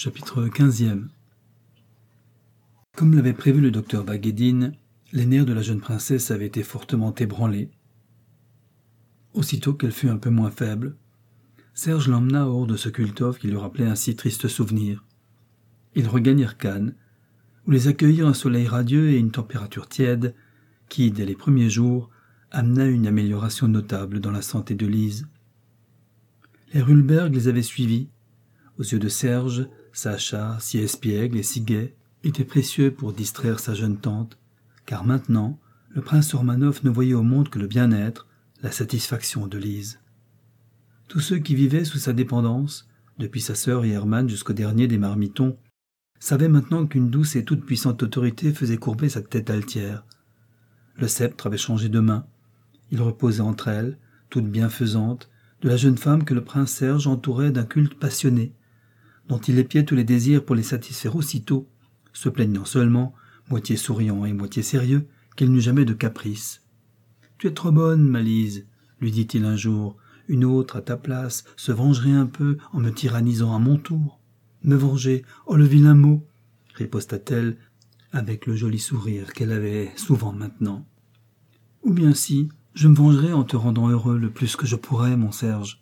Chapitre 15e. Comme l'avait prévu le docteur Baguedine, les nerfs de la jeune princesse avaient été fortement ébranlés. Aussitôt qu'elle fut un peu moins faible, Serge l'emmena hors de ce Kultov qui lui rappelait un si triste souvenir. Ils regagnèrent Cannes, où les accueillirent un soleil radieux et une température tiède qui, dès les premiers jours, amena une amélioration notable dans la santé de Lise. Les Rulberg les avaient suivis. Aux yeux de Serge, Sacha, si espiègle et si gai, était précieux pour distraire sa jeune tante, car maintenant, le prince Ormanov ne voyait au monde que le bien-être, la satisfaction de Lise. Tous ceux qui vivaient sous sa dépendance, depuis sa sœur et Hermann jusqu'au dernier des marmitons, savaient maintenant qu'une douce et toute-puissante autorité faisait courber sa tête altière. Le sceptre avait changé de main. Il reposait entre elles, toute bienfaisante, de la jeune femme que le prince Serge entourait d'un culte passionné, dont il épiait tous les désirs pour les satisfaire aussitôt, se plaignant seulement, moitié souriant et moitié sérieux, qu'il n'eut jamais de caprice. « Tu es trop bonne, ma Lise, lui dit-il un jour. Une autre, à ta place, se vengerait un peu en me tyrannisant à mon tour. Me venger, oh le vilain mot, riposta-t-elle, avec le joli sourire qu'elle avait souvent maintenant. Ou bien si, je me vengerai en te rendant heureux le plus que je pourrai, mon Serge.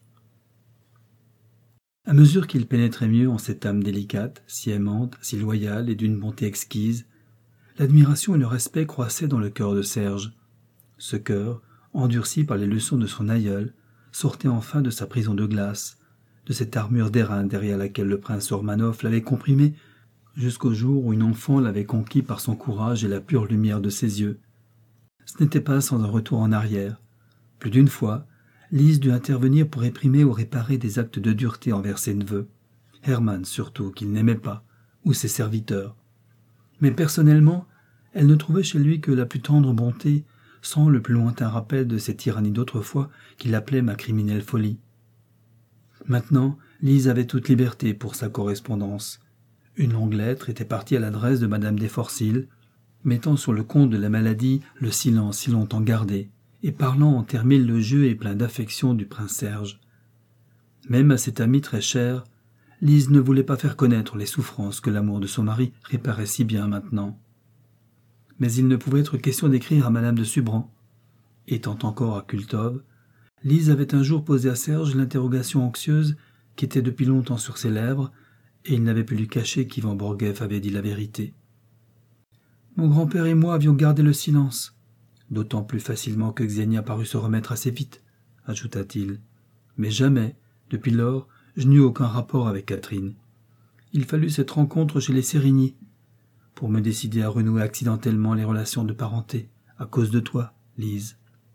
À mesure qu'il pénétrait mieux en cette âme délicate, si aimante, si loyale et d'une bonté exquise, l'admiration et le respect croissaient dans le cœur de Serge. Ce cœur, endurci par les leçons de son aïeul, sortait enfin de sa prison de glace, de cette armure d'airain derrière laquelle le prince Ormanov l'avait comprimé, jusqu'au jour où une enfant l'avait conquis par son courage et la pure lumière de ses yeux. Ce n'était pas sans un retour en arrière. Plus d'une fois, Lise dut intervenir pour réprimer ou réparer des actes de dureté envers ses neveux, Hermann surtout, qu'il n'aimait pas, ou ses serviteurs. Mais personnellement, elle ne trouvait chez lui que la plus tendre bonté, sans le plus lointain rappel de ces tyrannies d'autrefois qu'il appelait ma criminelle folie. Maintenant, Lise avait toute liberté pour sa correspondance. Une longue lettre était partie à l'adresse de Madame Desforcils, mettant sur le compte de la maladie le silence si longtemps gardé, et parlant en termes élogieux et pleins d'affection du prince Serge. Même à cet ami très cher, Lise ne voulait pas faire connaître les souffrances que l'amour de son mari réparait si bien maintenant. Mais il ne pouvait être question d'écrire à Madame de Subran. Étant encore à Kultov, Lise avait un jour posé à Serge l'interrogation anxieuse qui était depuis longtemps sur ses lèvres, et il n'avait pu lui cacher qu'Ivan Borgheff avait dit la vérité. « Mon grand-père et moi avions gardé le silence, d'autant plus facilement que Xenia parut se remettre assez vite, ajouta-t-il. Mais jamais, depuis lors, je n'eus aucun rapport avec Catherine. Il fallut cette rencontre chez les Sérigny pour me décider à renouer accidentellement les relations de parenté, à cause de toi, Lise. »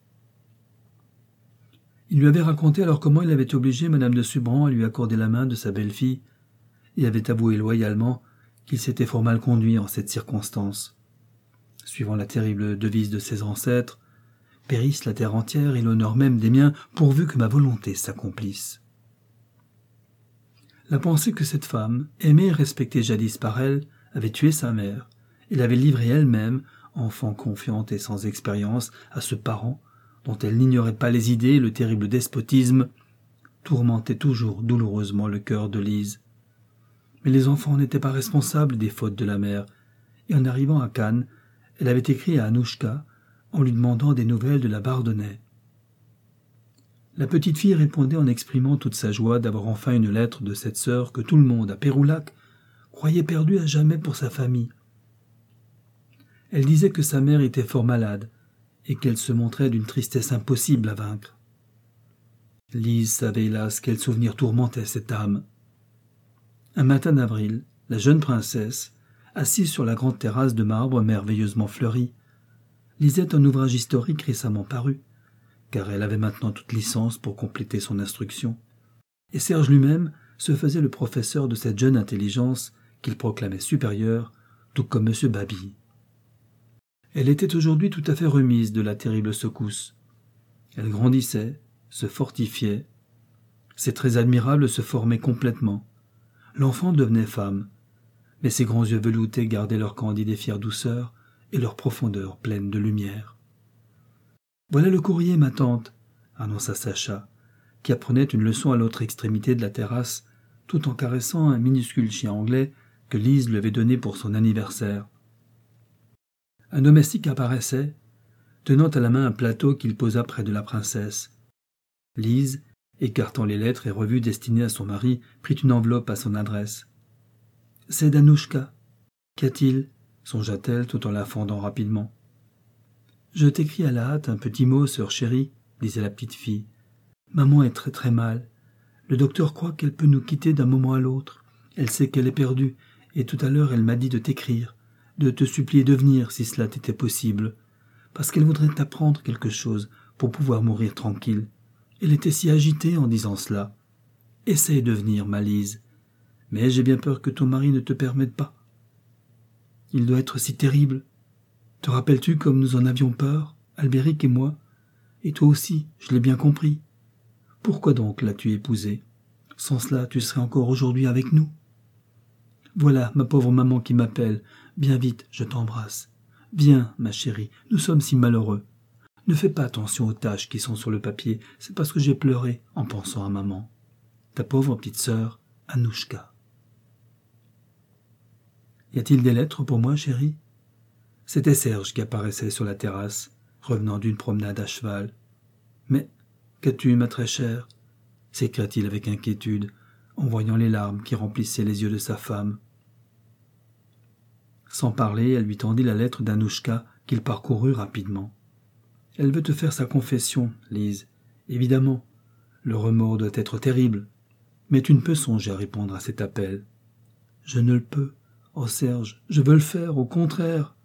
Il lui avait raconté alors comment il avait obligé Madame de Subran à lui accorder la main de sa belle-fille et avait avoué loyalement qu'il s'était fort mal conduit en cette circonstance. Suivant la terrible devise de ses ancêtres, « Périsse la terre entière et l'honneur même des miens, pourvu que ma volonté s'accomplisse. » La pensée que cette femme, aimée et respectée jadis par elle, avait tué sa mère, et l'avait livrée elle-même, enfant confiante et sans expérience, à ce parent, dont elle n'ignorait pas les idées et le terrible despotisme, tourmentait toujours douloureusement le cœur de Lise. Mais les enfants n'étaient pas responsables des fautes de la mère, et en arrivant à Cannes, elle avait écrit à Anouchka en lui demandant des nouvelles de la Bardonnay. La petite fille répondait en exprimant toute sa joie d'avoir enfin une lettre de cette sœur que tout le monde à Péroulac croyait perdue à jamais pour sa famille. Elle disait que sa mère était fort malade et qu'elle se montrait d'une tristesse impossible à vaincre. Lise savait hélas quel souvenir tourmentait cette âme. Un matin d'avril, la jeune princesse, assise sur la grande terrasse de marbre merveilleusement fleurie, lisait un ouvrage historique récemment paru, car elle avait maintenant toute licence pour compléter son instruction, et Serge lui-même se faisait le professeur de cette jeune intelligence qu'il proclamait supérieure, tout comme M. Baby. Elle était aujourd'hui tout à fait remise de la terrible secousse. Elle grandissait, se fortifiait. Ses traits admirables se formaient complètement. L'enfant devenait femme, mais ses grands yeux veloutés gardaient leur candide et fière douceur et leur profondeur pleine de lumière. « Voilà le courrier, ma tante, » annonça Sacha, qui apprenait une leçon à l'autre extrémité de la terrasse tout en caressant un minuscule chien anglais que Lise lui avait donné pour son anniversaire. Un domestique apparaissait, tenant à la main un plateau qu'il posa près de la princesse. Lise, écartant les lettres et revues destinées à son mari, prit une enveloppe à son adresse. « C'est d'Anouchka. Qu'a-t-il » songea-t-elle tout en la fendant rapidement. « Je t'écris à la hâte un petit mot, sœur chérie, » disait la petite fille. « Maman est très très mal. Le docteur croit qu'elle peut nous quitter d'un moment à l'autre. Elle sait qu'elle est perdue, et tout à l'heure elle m'a dit de t'écrire, de te supplier de venir si cela t'était possible, parce qu'elle voudrait t'apprendre quelque chose pour pouvoir mourir tranquille. Elle était si agitée en disant cela. Essaye de venir, ma Lise. Mais j'ai bien peur que ton mari ne te permette pas. Il doit être si terrible. Te rappelles-tu comme nous en avions peur, Albéric et moi? Et toi aussi, je l'ai bien compris. Pourquoi donc l'as-tu épousé? Sans cela, tu serais encore aujourd'hui avec nous. Voilà ma pauvre maman qui m'appelle. Bien vite, je t'embrasse. Viens, ma chérie, nous sommes si malheureux. Ne fais pas attention aux taches qui sont sur le papier, c'est parce que j'ai pleuré en pensant à maman. Ta pauvre petite sœur, Anouchka. Y a-t-il des lettres pour moi, chérie? C'était Serge qui apparaissait sur la terrasse, revenant d'une promenade à cheval. Mais qu'as-tu, ma très chère? S'écria-t-il avec inquiétude, en voyant les larmes qui remplissaient les yeux de sa femme. Sans parler, elle lui tendit la lettre d'Anouchka qu'il parcourut rapidement. Elle veut te faire sa confession, Lise. Évidemment, le remords doit être terrible. Mais tu ne peux songer à répondre à cet appel. Je ne le peux. Oh Serge, je veux le faire, au contraire.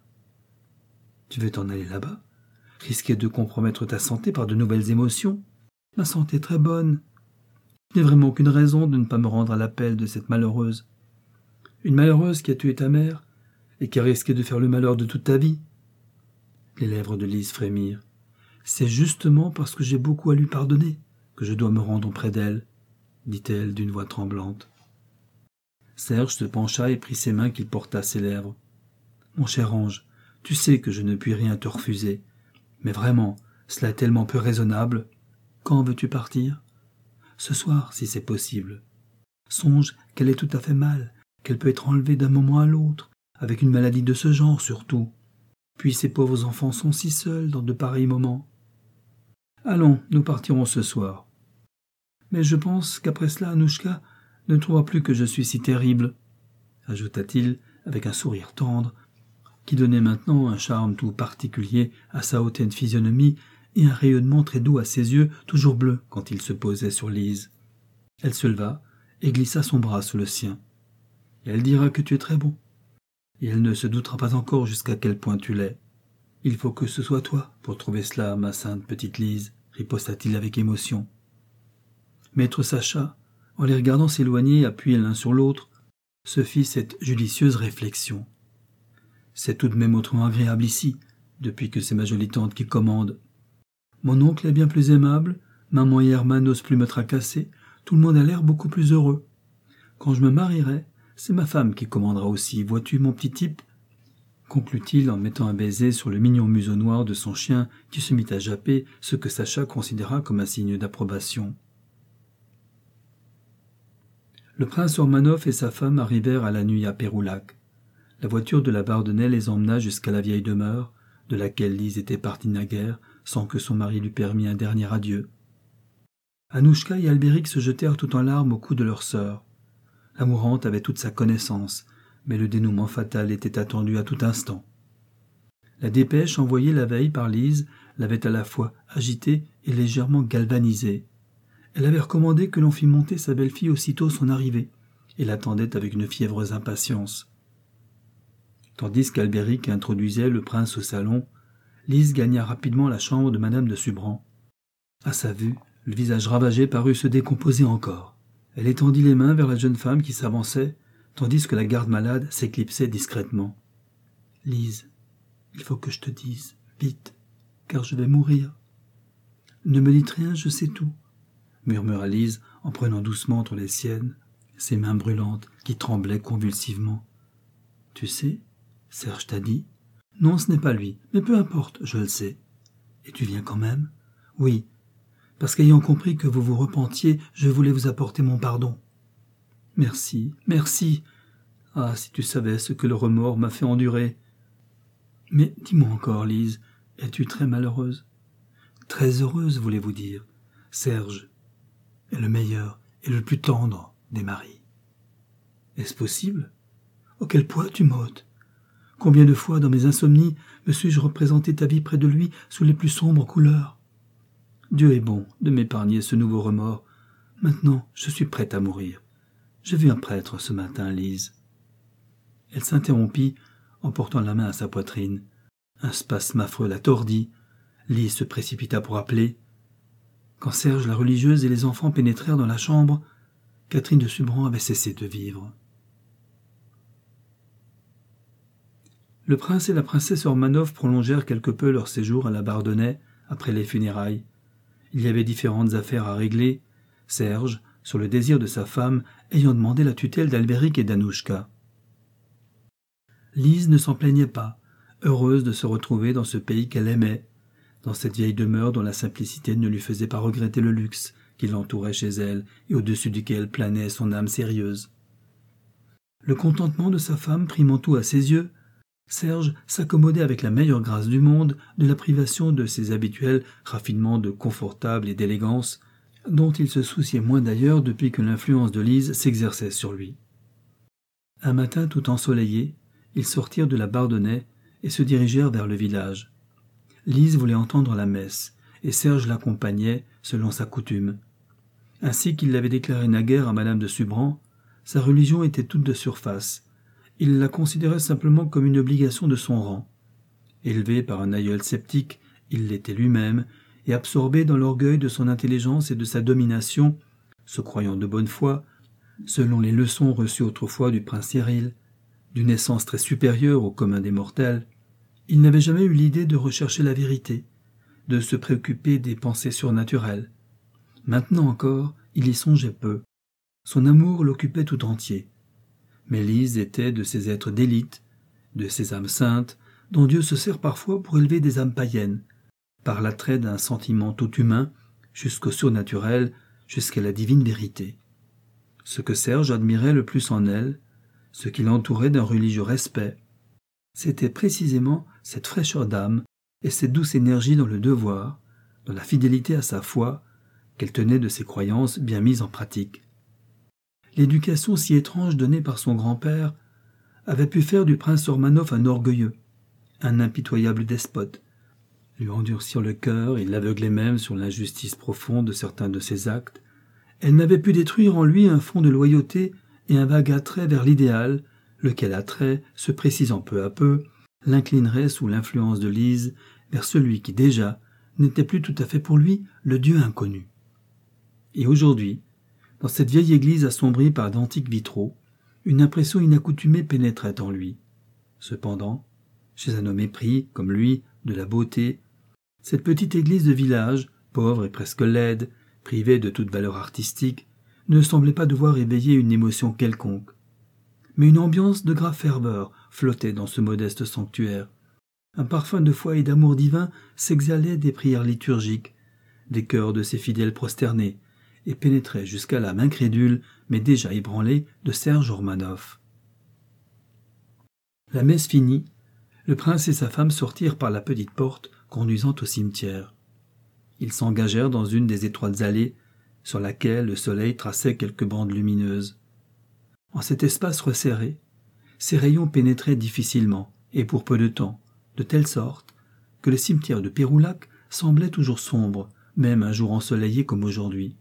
Tu veux t'en aller là-bas? Risquer de compromettre ta santé par de nouvelles émotions? Ma santé est très bonne. Je n'ai vraiment aucune raison de ne pas me rendre à l'appel de cette malheureuse. Une malheureuse qui a tué ta mère et qui a risqué de faire le malheur de toute ta vie. Les lèvres de Lise frémirent. C'est justement parce que j'ai beaucoup à lui pardonner que je dois me rendre auprès d'elle, dit-elle d'une voix tremblante. Serge se pencha et prit ses mains qu'il porta à ses lèvres. Mon cher ange, tu sais que je ne puis rien te refuser, mais vraiment, cela est tellement peu raisonnable. Quand veux-tu partir? Ce soir, si c'est possible. Songe qu'elle est tout à fait mal, qu'elle peut être enlevée d'un moment à l'autre, avec une maladie de ce genre surtout. Puis ces pauvres enfants sont si seuls dans de pareils moments. Allons, nous partirons ce soir. Mais je pense qu'après cela, Anouchka ne trouvera plus que je suis si terrible, ajouta-t-il avec un sourire tendre, qui donnait maintenant un charme tout particulier à sa hautaine physionomie et un rayonnement très doux à ses yeux, toujours bleus quand il se posait sur Lise. Elle se leva et glissa son bras sous le sien. Elle dira que tu es très bon, et elle ne se doutera pas encore jusqu'à quel point tu l'es. Il faut que ce soit toi pour trouver cela, ma sainte petite Lise, riposta-t-il avec émotion. Maître Sacha, en les regardant s'éloigner, appuyés l'un sur l'autre, se fit cette judicieuse réflexion. C'est tout de même autrement agréable ici, depuis que c'est ma jolie tante qui commande. Mon oncle est bien plus aimable, maman et Herman n'osent plus me tracasser, tout le monde a l'air beaucoup plus heureux. Quand je me marierai, c'est ma femme qui commandera aussi, vois-tu mon petit type, conclut-il en mettant un baiser sur le mignon museau noir de son chien qui se mit à japper, ce que Sacha considéra comme un signe d'approbation. Le prince Ormanov et sa femme arrivèrent à la nuit à Péroulac. La voiture de la Bardonnay les emmena jusqu'à la vieille demeure, de laquelle Lise était partie naguère, sans que son mari lui permît un dernier adieu. Anouchka et Albéric se jetèrent tout en larmes au cou de leur sœur. La mourante avait toute sa connaissance, mais le dénouement fatal était attendu à tout instant. La dépêche envoyée la veille par Lise l'avait à la fois agitée et légèrement galvanisée. Elle avait recommandé que l'on fît monter sa belle-fille aussitôt son arrivée, et l'attendait avec une fiévreuse impatience. Tandis qu'Albéric introduisait le prince au salon, Lise gagna rapidement la chambre de madame de Subran. À sa vue, le visage ravagé parut se décomposer encore. Elle étendit les mains vers la jeune femme qui s'avançait, tandis que la garde-malade s'éclipsait discrètement. « Lise, il faut que je te dise, vite, car je vais mourir. »« Ne me dites rien, je sais tout. » murmura Lise en prenant doucement entre les siennes, ses mains brûlantes qui tremblaient convulsivement. « Tu sais, Serge t'a dit ? » ?»« Non, ce n'est pas lui, mais peu importe, je le sais. »« Et tu viens quand même ? » ?»« Oui, parce qu'ayant compris que vous vous repentiez, je voulais vous apporter mon pardon. » « Merci, merci. Ah, si tu savais ce que le remords m'a fait endurer. Mais dis-moi encore, Lise, es-tu très malheureuse? Très heureuse, voulez-vous dire. Serge est le meilleur et le plus tendre des maris. Est-ce possible? Oh, quel poids tu m'ôtes! Combien de fois, dans mes insomnies, me suis-je représenté ta vie près de lui sous les plus sombres couleurs? Dieu est bon de m'épargner ce nouveau remords. Maintenant, je suis prête à mourir. J'ai vu un prêtre ce matin, Lise. Elle s'interrompit en portant la main à sa poitrine. Un spasme affreux la tordit. Lise se précipita pour appeler. Quand Serge, la religieuse et les enfants pénétrèrent dans la chambre, Catherine de Subran avait cessé de vivre. Le prince et la princesse Ormanov prolongèrent quelque peu leur séjour à la Bardonnais après les funérailles. Il y avait différentes affaires à régler, Serge, sur le désir de sa femme, ayant demandé la tutelle d'Albéric et d'Annouchka. Lise ne s'en plaignait pas, heureuse de se retrouver dans ce pays qu'elle aimait, dans cette vieille demeure dont la simplicité ne lui faisait pas regretter le luxe qui l'entourait chez elle et au-dessus duquel planait son âme sérieuse. Le contentement de sa femme primant tout à ses yeux, Serge s'accommodait avec la meilleure grâce du monde de la privation de ses habituels raffinements de confortable et d'élégance, dont il se souciait moins d'ailleurs depuis que l'influence de Lise s'exerçait sur lui. Un matin tout ensoleillé, ils sortirent de la Bardonnais et se dirigèrent vers le village. Lise voulait entendre la messe, et Serge l'accompagnait selon sa coutume. Ainsi qu'il l'avait déclaré naguère à madame de Subran, sa religion était toute de surface. Il la considérait simplement comme une obligation de son rang. Élevé par un aïeul sceptique, il l'était lui-même, et absorbé dans l'orgueil de son intelligence et de sa domination, se croyant de bonne foi, selon les leçons reçues autrefois du prince Cyril, d'une essence très supérieure au commun des mortels, il n'avait jamais eu l'idée de rechercher la vérité, de se préoccuper des pensées surnaturelles. Maintenant encore, il y songeait peu. Son amour l'occupait tout entier. Mais Lise était de ces êtres d'élite, de ces âmes saintes, dont Dieu se sert parfois pour élever des âmes païennes, par l'attrait d'un sentiment tout humain, jusqu'au surnaturel, jusqu'à la divine vérité. Ce que Serge admirait le plus en elle, ce qui l'entourait d'un religieux respect, c'était précisément cette fraîcheur d'âme et cette douce énergie dans le devoir, dans la fidélité à sa foi, qu'elle tenait de ses croyances bien mises en pratique. L'éducation si étrange donnée par son grand-père avait pu faire du prince Ormanov un orgueilleux, un impitoyable despote, lui endurcir le cœur et l'aveugler même sur l'injustice profonde de certains de ses actes. Elle n'avait pu détruire en lui un fond de loyauté et un vague attrait vers l'idéal, lequel attrait, se précisant peu à peu, l'inclinerait sous l'influence de Lise vers celui qui déjà n'était plus tout à fait pour lui le Dieu inconnu. Et aujourd'hui, dans cette vieille église assombrie par d'antiques vitraux, une impression inaccoutumée pénétrait en lui. Cependant, chez un homme épris, comme lui, de la beauté, cette petite église de village, pauvre et presque laide, privée de toute valeur artistique, ne semblait pas devoir éveiller une émotion quelconque. Mais une ambiance de grave ferveur flottait dans ce modeste sanctuaire. Un parfum de foi et d'amour divin s'exhalait des prières liturgiques, des cœurs de ses fidèles prosternés, et pénétrait jusqu'à l'âme incrédule, mais déjà ébranlée, de Serge Ormanov. La messe finie, le prince et sa femme sortirent par la petite porte conduisant au cimetière. Ils s'engagèrent dans une des étroites allées, sur laquelle le soleil traçait quelques bandes lumineuses. En cet espace resserré, ses rayons pénétraient difficilement, et pour peu de temps, de telle sorte que le cimetière de Péroulac semblait toujours sombre, même un jour ensoleillé comme aujourd'hui.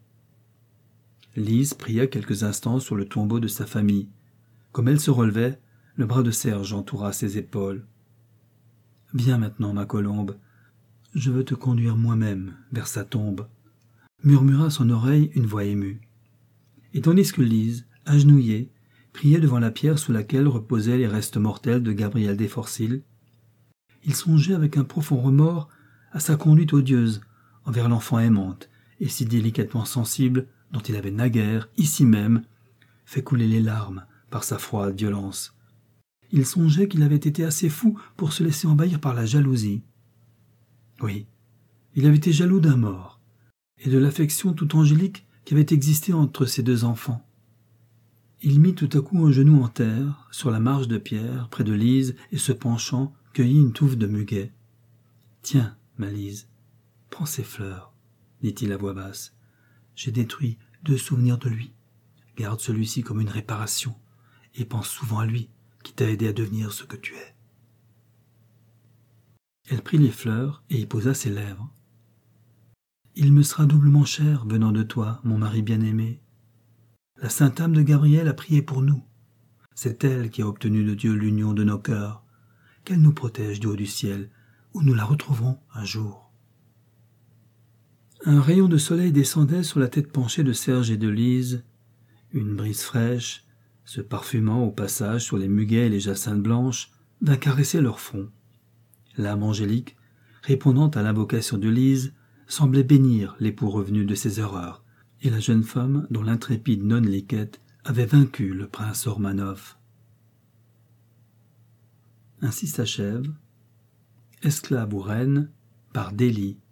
Lise pria quelques instants sur le tombeau de sa famille. Comme elle se relevait, le bras de Serge entoura ses épaules. « Viens maintenant, ma colombe, je veux te conduire moi-même vers sa tombe », murmura à son oreille une voix émue. Et tandis que Lise, agenouillée, priait devant la pierre sous laquelle reposaient les restes mortels de Gabriel Desforcils, il songeait avec un profond remords à sa conduite odieuse envers l'enfant aimante et si délicatement sensible dont il avait naguère, ici même, fait couler les larmes par sa froide violence. Il songeait qu'il avait été assez fou pour se laisser envahir par la jalousie. Oui, il avait été jaloux d'un mort, et de l'affection tout angélique qui avait existé entre ses deux enfants. Il mit tout à coup un genou en terre, sur la marge de pierre, près de Lise, et se penchant, cueillit une touffe de muguet. « Tiens, ma Lise, prends ces fleurs, dit-il à voix basse. J'ai détruit 2 souvenirs de lui. Garde celui-ci comme une réparation, et pense souvent à lui, qui t'a aidé à devenir ce que tu es. » Elle prit les fleurs et y posa ses lèvres. « Il me sera doublement cher venant de toi, mon mari bien-aimé. La sainte âme de Gabriel a prié pour nous. C'est elle qui a obtenu de Dieu l'union de nos cœurs. Qu'elle nous protège du haut du ciel, où nous la retrouverons un jour. » Un rayon de soleil descendait sur la tête penchée de Serge et de Lise. Une brise fraîche, se parfumant au passage sur les muguets et les jacinthes blanches, vint caresser leur front. L'âme angélique, répondant à l'invocation de Lise, semblait bénir l'époux revenu de ses erreurs, et la jeune femme dont l'intrépide nonne Liquette avait vaincu le prince Ormanov. Ainsi s'achève Esclave ou reine par Délie